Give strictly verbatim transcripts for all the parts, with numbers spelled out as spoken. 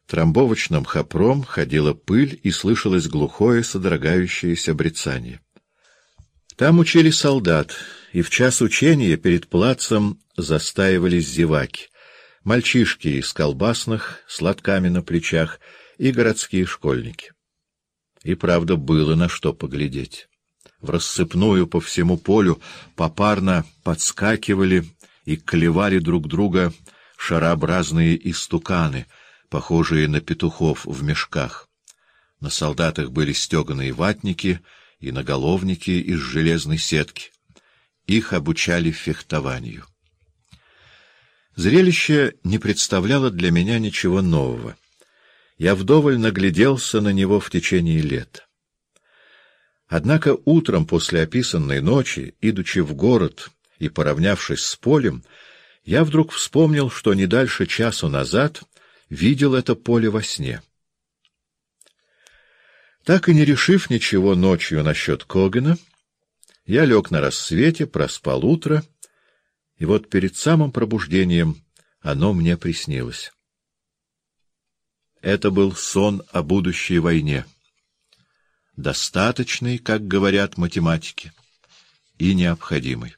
трамбовочным хопром ходила пыль и слышалось глухое содрогающееся брецание. Там учили солдат, и в час учения перед плацем застаивались зеваки, мальчишки из колбасных с лотками на плечах и городские школьники. И правда было на что поглядеть. В рассыпную по всему полю попарно подскакивали и клевали друг друга шарообразные истуканы, похожие на петухов в мешках. На солдатах были стеганые ватники и наголовники из железной сетки. Их обучали фехтованию. Зрелище не представляло для меня ничего нового. Я вдоволь нагляделся на него в течение лета. Однако утром после описанной ночи, идучи в город и поравнявшись с полем, я вдруг вспомнил, что не дальше часу назад видел это поле во сне. Так и не решив ничего ночью насчет Когена, я лег на рассвете, проспал утро, и вот перед самым пробуждением оно мне приснилось. Это был сон о будущей войне, достаточный, как говорят математики, и необходимый.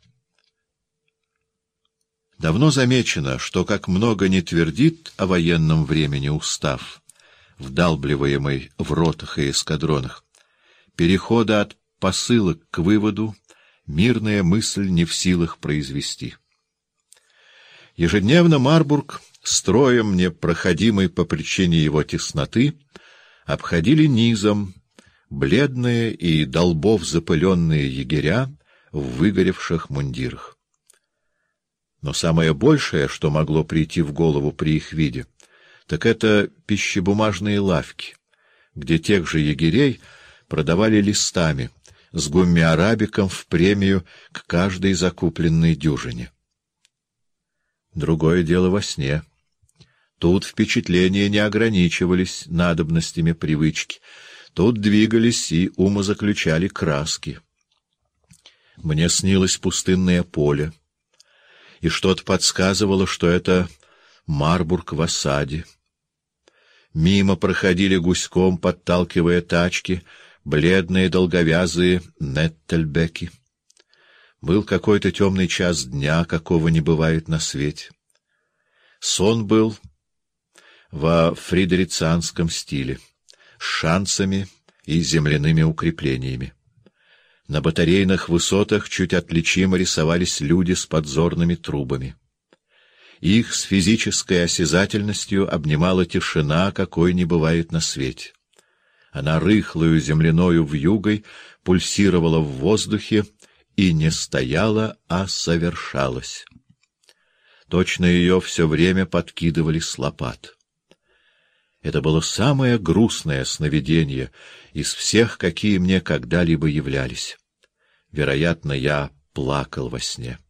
Давно замечено, что как много не твердит о военном времени устав, вдалбливаемый в ротах и эскадронах, перехода от посылок к выводу мирная мысль не в силах произвести. Ежедневно Марбург, строем непроходимый по причине его тесноты, обходили низом бледные и долбов запыленные егеря в выгоревших мундирах. Но самое большее, что могло прийти в голову при их виде, так это пищебумажные лавки, где тех же егерей продавали листами, с гумми-арабиком в премию к каждой закупленной дюжине. Другое дело во сне. Тут впечатления не ограничивались надобностями привычки, тут двигались и умозаключали краски. Мне снилось пустынное поле, и что-то подсказывало, что это Марбург в осаде. Мимо проходили гуськом, подталкивая тачки, бледные долговязые Неттельбеки. Был какой-то темный час дня, какого не бывает на свете. Сон был во фридерицанском стиле, с шансами и земляными укреплениями. На батарейных высотах чуть отличимо рисовались люди с подзорными трубами. Их с физической осязательностью обнимала тишина, какой не бывает на свете. Она рыхлою земляною вьюгой пульсировала в воздухе и не стояла, а совершалась. Точно ее все время подкидывали с лопат. Это было самое грустное сновидение из всех, какие мне когда-либо являлись. Вероятно, я плакал во сне.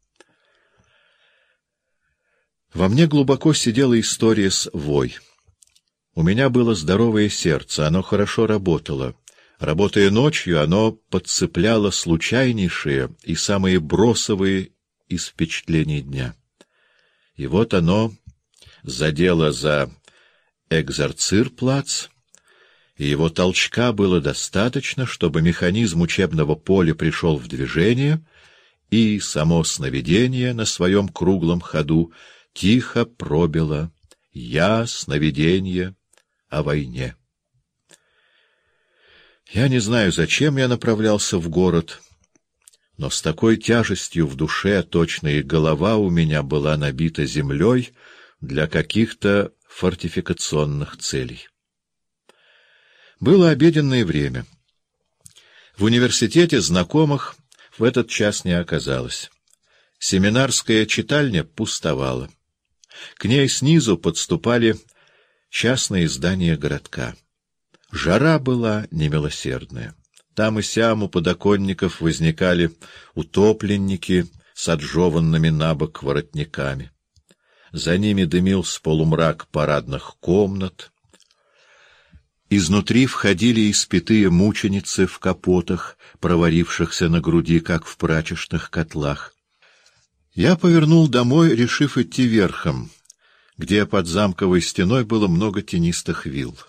Во мне глубоко сидела история с вой. У меня было здоровое сердце, оно хорошо работало. Работая ночью, оно подцепляло случайнейшие и самые бросовые из впечатлений дня. И вот оно задело за Экзарцирплац, и его толчка было достаточно, чтобы механизм учебного поля пришел в движение, и само сновидение на своем круглом ходу тихо пробило «Я сновидение о войне». Я не знаю, зачем я направлялся в город, но с такой тяжестью в душе, точно и голова у меня была набита землей для каких-то фортификационных целей. Было обеденное время. В университете знакомых в этот час не оказалось. Семинарская читальня пустовала. К ней снизу подступали частные здания городка. Жара была немилосердная. Там и сям у подоконников возникали утопленники с отжеванными набок воротниками. За ними дымился полумрак парадных комнат. Изнутри входили испятые мученицы в капотах, проварившихся на груди, как в прачечных котлах. Я повернул домой, решив идти верхом. где под замковой стеной было много тенистых вилл.